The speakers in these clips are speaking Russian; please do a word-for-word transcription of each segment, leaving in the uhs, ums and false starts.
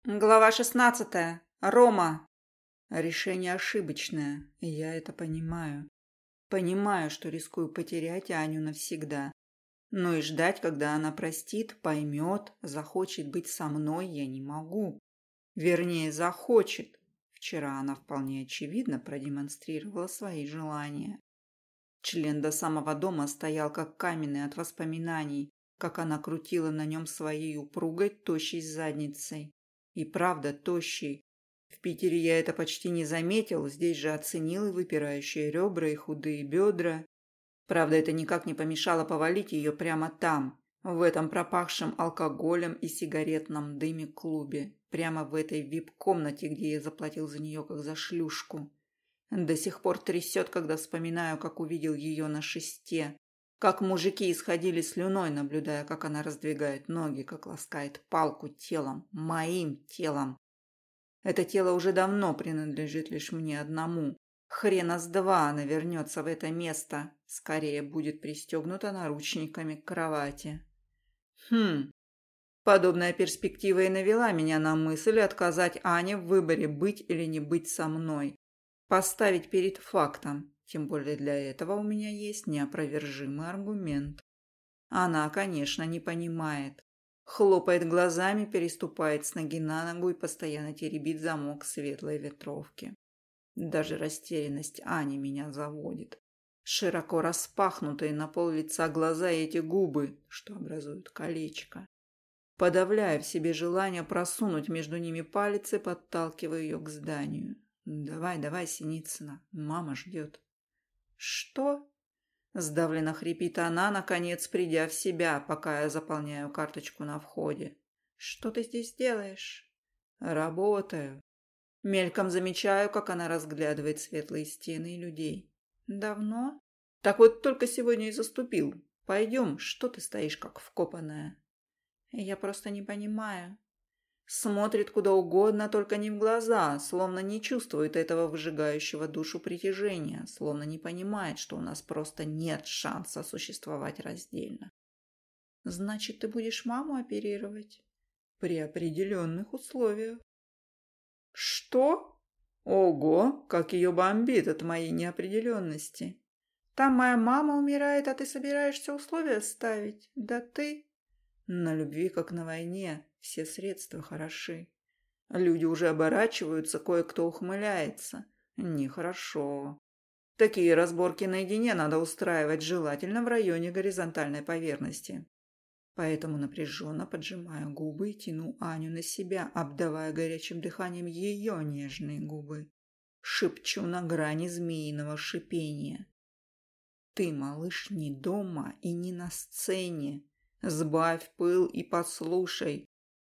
Глава шестнадцатая. Рома. Решение ошибочное, и я это понимаю. Понимаю, что рискую потерять Аню навсегда. Но и ждать, когда она простит, поймет, захочет быть со мной, я не могу. Вернее, захочет. Вчера она вполне очевидно продемонстрировала свои желания. Член до самого дома стоял как каменный от воспоминаний, как она крутила на нем своей упругой, тощей задницей. И правда тощий. В Питере я это почти не заметил, здесь же оценил и выпирающие ребра, и худые бедра. Правда, это никак не помешало повалить ее прямо там, в этом пропахшем алкоголем и сигаретном дыме клубе, прямо в этой вип-комнате, где я заплатил за нее как за шлюшку. До сих пор трясет, когда вспоминаю, как увидел ее на шесте. Как мужики исходили слюной, наблюдая, как она раздвигает ноги, как ласкает палку телом, моим телом. Это тело уже давно принадлежит лишь мне одному. Хрена с два она вернется в это место. Скорее будет пристегнута наручниками к кровати. Хм. Подобная перспектива и навела меня на мысль отказать Ане в выборе быть или не быть со мной. Поставить перед фактом. Тем более для этого у меня есть неопровержимый аргумент. Она, конечно, не понимает. Хлопает глазами, переступает с ноги на ногу и постоянно теребит замок светлой ветровки. Даже растерянность Ани меня заводит. Широко распахнутые на пол лица глаза и эти губы, что образуют колечко. Подавляя в себе желание просунуть между ними палец и подталкиваю ее к зданию. «Давай, давай, Синицына, мама ждет». «Что?» – сдавленно хрипит она, наконец придя в себя, пока я заполняю карточку на входе. «Что ты здесь делаешь?» «Работаю». Мельком замечаю, как она разглядывает светлые стены и людей. «Давно?» «Так вот только сегодня и заступил. Пойдем, что ты стоишь как вкопанная?» «Я просто не понимаю». Смотрит куда угодно, только не в глаза, словно не чувствует этого выжигающего душу притяжения, словно не понимает, что у нас просто нет шанса существовать раздельно. «Значит, ты будешь маму оперировать?» «При определенных условиях». «Что? Ого, как ее бомбит от моей неопределенности. Там моя мама умирает, а ты собираешься условия ставить? Да ты...» На любви, как на войне, все средства хороши. Люди уже оборачиваются, кое-кто ухмыляется. Нехорошо. Такие разборки наедине надо устраивать, желательно в районе горизонтальной поверхности. Поэтому напряженно поджимаю губы и тяну Аню на себя, обдавая горячим дыханием ее нежные губы. Шепчу на грани змеиного шипения. «Ты, малыш, не дома и не на сцене. Сбавь пыл и послушай».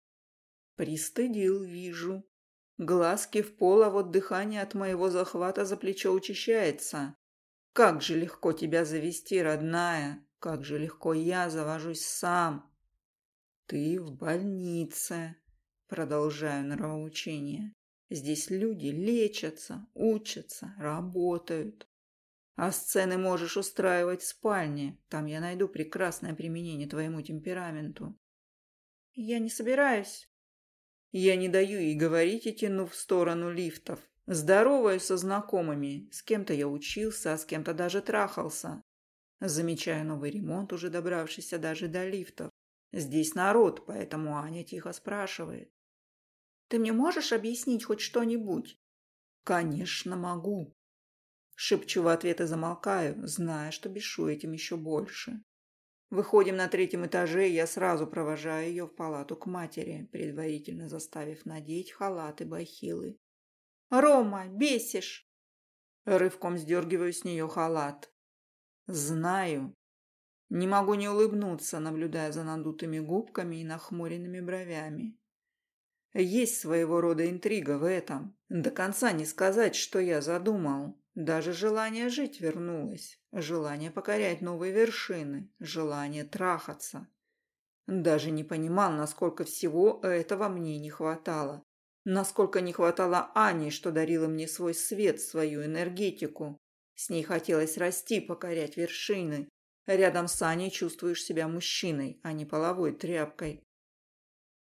Пристыдил, вижу. Глазки в пол, а вот дыхание от моего захвата за плечо учащается. Как же легко тебя завести, родная. Как же легко я завожусь сам. Ты в больнице. Продолжаю нравоучение. Здесь люди лечатся, учатся, работают. А сцены можешь устраивать в спальне. Там я найду прекрасное применение твоему темпераменту. Я не собираюсь. Я не даю ей говорить и тяну в сторону лифтов. Здороваюсь со знакомыми. С кем-то я учился, а с кем-то даже трахался. Замечаю новый ремонт, уже добравшийся даже до лифтов. Здесь народ, поэтому Аня тихо спрашивает. «Ты мне можешь объяснить хоть что-нибудь?» «Конечно, могу». Шепчу в ответ и замолкаю, зная, что бешу этим еще больше. Выходим на третьем этаже, и я сразу провожаю ее в палату к матери, предварительно заставив надеть халат и бахилы. «Рома, бесишь!» Рывком сдергиваю с нее халат. «Знаю». Не могу не улыбнуться, наблюдая за надутыми губками и нахмуренными бровями. Есть своего рода интрига в этом. До конца не сказать, что я задумал. Даже желание жить вернулось. Желание покорять новые вершины. Желание трахаться. Даже не понимал, насколько всего этого мне не хватало. Насколько не хватало Ани, что дарила мне свой свет, свою энергетику. С ней хотелось расти, покорять вершины. Рядом с Аней чувствуешь себя мужчиной, а не половой тряпкой.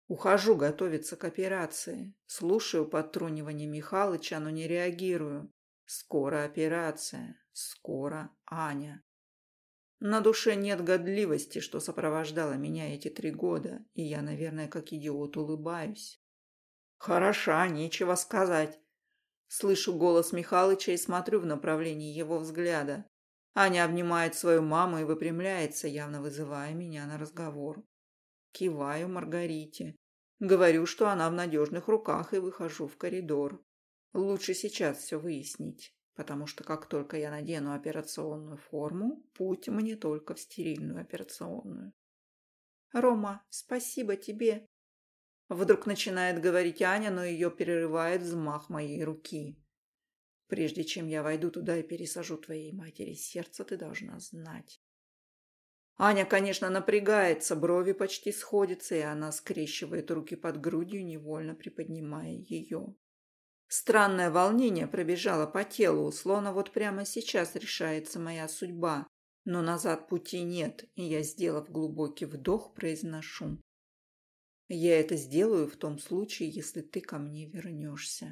Ухожу готовиться к операции. Слушаю подтрунивание Михалыча, но не реагирую. Скоро операция. Скоро Аня. На душе нет годливости, что сопровождала меня эти три года, и я, наверное, как идиот улыбаюсь. Хороша, нечего сказать. Слышу голос Михалыча и смотрю в направлении его взгляда. Аня обнимает свою маму и выпрямляется, явно вызывая меня на разговор. Киваю Маргарите. Говорю, что она в надежных руках, и выхожу в коридор. Лучше сейчас все выяснить, потому что как только я надену операционную форму, путь мне только в стерильную операционную. «Рома, спасибо тебе!» Вдруг начинает говорить Аня, но ее перерывает взмах моей руки. «Прежде чем я войду туда и пересажу твоей матери сердце, ты должна знать». Аня, конечно, напрягается, брови почти сходятся, и она скрещивает руки под грудью, невольно приподнимая ее. Странное волнение пробежало по телу, словно вот прямо сейчас решается моя судьба, но назад пути нет, и я, сделав глубокий вдох, произношу: «Я это сделаю в том случае, если ты ко мне вернешься».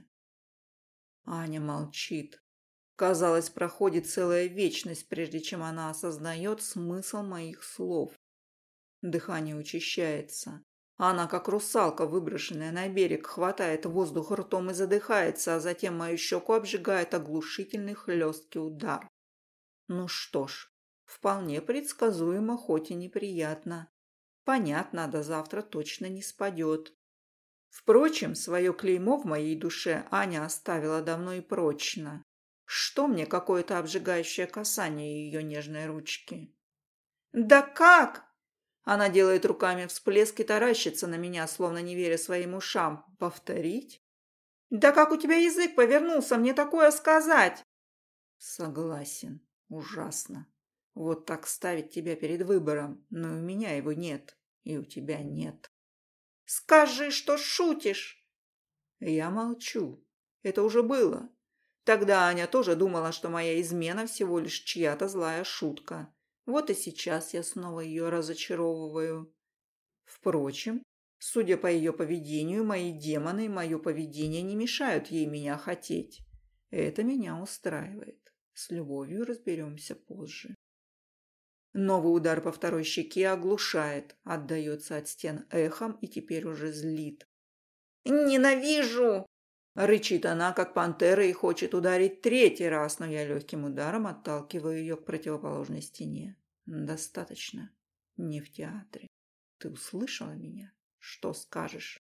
Аня молчит. Казалось, проходит целая вечность, прежде чем она осознает смысл моих слов. Дыхание учащается. Она, как русалка, выброшенная на берег, хватает воздух ртом и задыхается, а затем мою щеку обжигает оглушительный хлесткий удар. Ну что ж, вполне предсказуемо, хоть и неприятно. Понятно, до завтра точно не спадет. Впрочем, свое клеймо в моей душе Аня оставила давно и прочно. Что мне какое-то обжигающее касание ее нежной ручки? «Да как?» Она делает руками всплеск и таращится на меня, словно не веря своим ушам. «Повторить?» «Да как у тебя язык повернулся мне такое сказать?» «Согласен. Ужасно. Вот так ставить тебя перед выбором, но у меня его нет, и у тебя нет». «Скажи, что шутишь!» Я молчу. Это уже было. Тогда Аня тоже думала, что моя измена всего лишь чья-то злая шутка. Вот и сейчас я снова ее разочаровываю. Впрочем, судя по ее поведению, мои демоны и мое поведение не мешают ей меня хотеть. Это меня устраивает. С любовью разберемся позже. Новый удар по второй щеке оглушает, отдается от стен эхом и теперь уже злит. «Ненавижу!» Рычит она, как пантера, и хочет ударить третий раз, но я легким ударом отталкиваю ее к противоположной стене. Достаточно. Не в театре. Ты услышала меня? Что скажешь?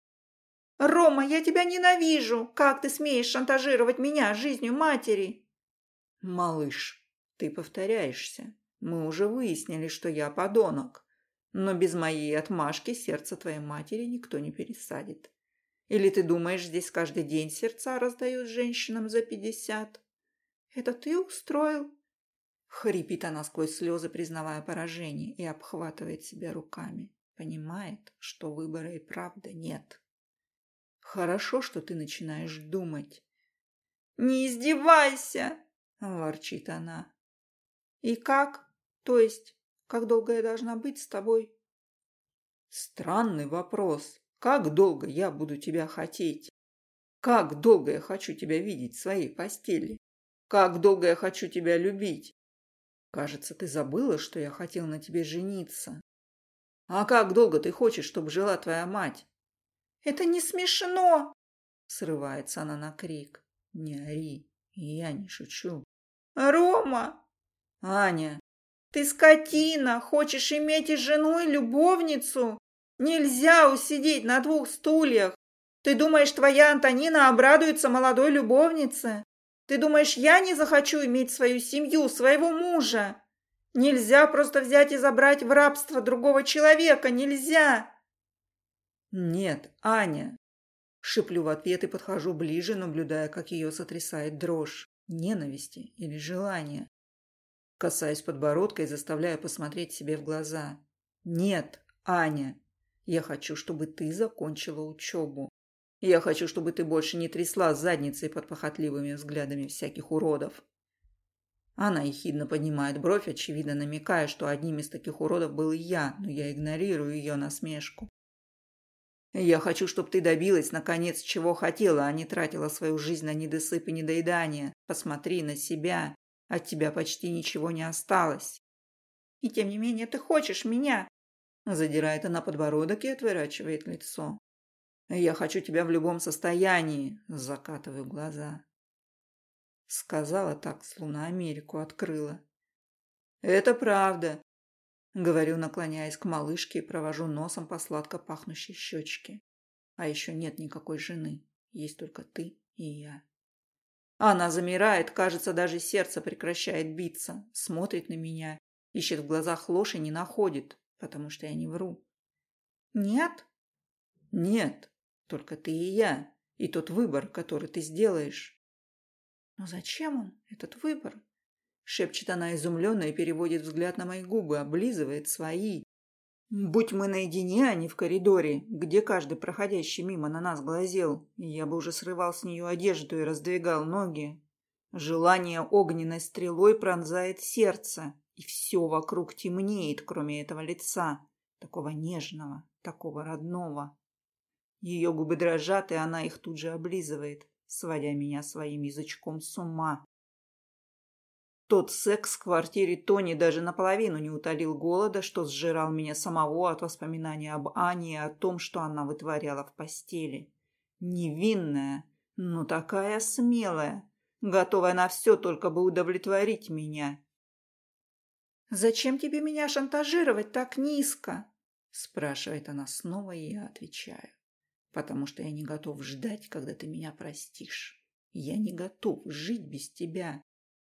«Рома, я тебя ненавижу! Как ты смеешь шантажировать меня жизнью матери?» «Малыш, ты повторяешься. Мы уже выяснили, что я подонок. Но без моей отмашки сердце твоей матери никто не пересадит. Или ты думаешь, здесь каждый день сердца раздают женщинам за пятьдесят? Это ты устроил?» Хрипит она сквозь слезы, признавая поражение, и обхватывает себя руками. Понимает, что выбора и правда нет. Хорошо, что ты начинаешь думать. «Не издевайся!» – ворчит она. «И как? То есть, как долго я должна быть с тобой?» Странный вопрос. Как долго я буду тебя хотеть? Как долго я хочу тебя видеть в своей постели? Как долго я хочу тебя любить? Кажется, ты забыла, что я хотел на тебе жениться. А как долго ты хочешь, чтобы жила твоя мать? «Это не смешно!» Срывается она на крик. Не ори, я не шучу. «Рома!» «Аня!» «Ты скотина! Хочешь иметь и жену, и любовницу? Нельзя усидеть на двух стульях! Ты думаешь, твоя Антонина обрадуется молодой любовнице? Ты думаешь, я не захочу иметь свою семью, своего мужа? Нельзя просто взять и забрать в рабство другого человека! Нельзя!» «Нет, Аня!» Шиплю в ответ и подхожу ближе, наблюдая, как ее сотрясает дрожь ненависти или желания. Касаюсь подбородка и заставляю посмотреть себе в глаза. «Нет, Аня, я хочу, чтобы ты закончила учебу. Я хочу, чтобы ты больше не трясла задницей под похотливыми взглядами всяких уродов». Она ехидно поднимает бровь, очевидно намекая, что одним из таких уродов был и я, но я игнорирую ее насмешку. Я хочу, чтобы ты добилась, наконец, чего хотела, а не тратила свою жизнь на недосып и недоедание. Посмотри на себя. От тебя почти ничего не осталось. И тем не менее ты хочешь меня. Задирает она подбородок и отворачивает лицо. Я хочу тебя в любом состоянии. Закатываю глаза. Сказала так, словно Америку открыла. Это правда. Говорю, наклоняясь к малышке и провожу носом по сладко пахнущей щечке. А еще нет никакой жены. Есть только ты и я. Она замирает, кажется, даже сердце прекращает биться. Смотрит на меня, ищет в глазах ложь и не находит, потому что я не вру. Нет? Нет. Только ты и я. И тот выбор, который ты сделаешь. Но зачем он, этот выбор? Шепчет она изумленно и переводит взгляд на мои губы, облизывает свои. Будь мы наедине, а не в коридоре, где каждый проходящий мимо на нас глазел, я бы уже срывал с нее одежду и раздвигал ноги. Желание огненной стрелой пронзает сердце, и все вокруг темнеет, кроме этого лица, такого нежного, такого родного. Ее губы дрожат, и она их тут же облизывает, сводя меня своим язычком с ума. Тот секс в квартире Тони даже наполовину не утолил голода, что сжирал меня самого от воспоминаний об Ане и о том, что она вытворяла в постели. Невинная, но такая смелая, готовая на все, только бы удовлетворить меня. «Зачем тебе меня шантажировать так низко?» спрашивает она снова, и я отвечаю. «Потому что я не готов ждать, когда ты меня простишь. Я не готов жить без тебя».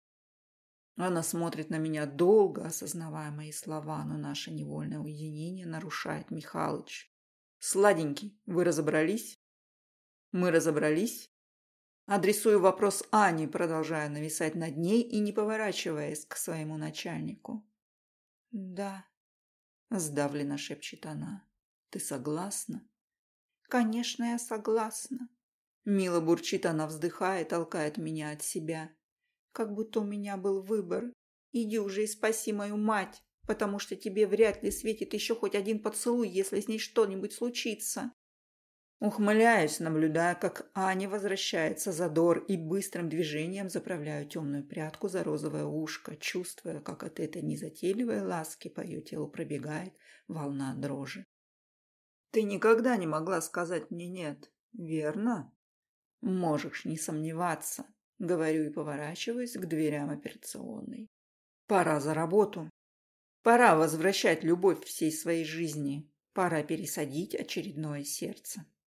Она смотрит на меня долго, осознавая мои слова, но наше невольное уединение нарушает Михалыч. «Сладенький, вы разобрались?» «Мы разобрались?» Адресую вопрос Ане, продолжая нависать над ней и не поворачиваясь к своему начальнику. «Да», – сдавленно шепчет она. «Ты согласна?» «Конечно, я согласна». Мило бурчит она, вздыхая, толкает меня от себя. Как будто у меня был выбор. Иди уже и спаси мою мать, потому что тебе вряд ли светит еще хоть один поцелуй, если с ней что-нибудь случится. Ухмыляюсь, наблюдая, как Аня возвращается задор, и быстрым движением заправляю темную прядку за розовое ушко, чувствуя, как от этой незатейливой ласки по ее телу пробегает волна дрожи. Ты никогда не могла сказать мне «нет», верно? Можешь не сомневаться. Говорю и поворачиваюсь к дверям операционной. Пора за работу. Пора возвращать любовь всей своей жизни. Пора пересадить очередное сердце.